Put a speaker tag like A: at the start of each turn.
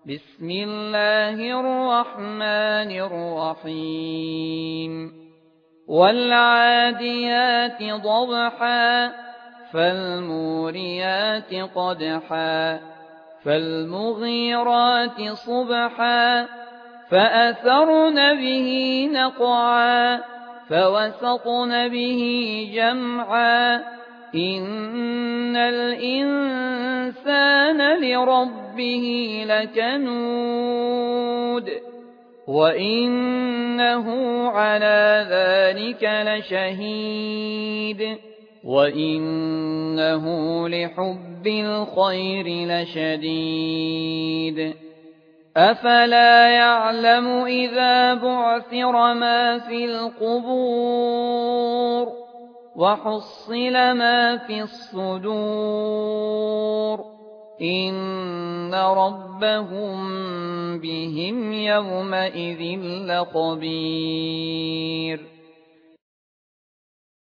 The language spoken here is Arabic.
A: بسم الله الرحمن الرحيم والعاديات ضبحا فالموريات قدحا فالمغيرات صبحا فأثرن به نقعا فوسطن به جمعا إن الإنسان لربه لكنود وإنه على ذلك لشهيد وإنه لحب الخير لشديد أفلا يعلم إذا بعثر ما في القبور وحصل ما في الصدور إن ربهم بهم يومئذ لخبير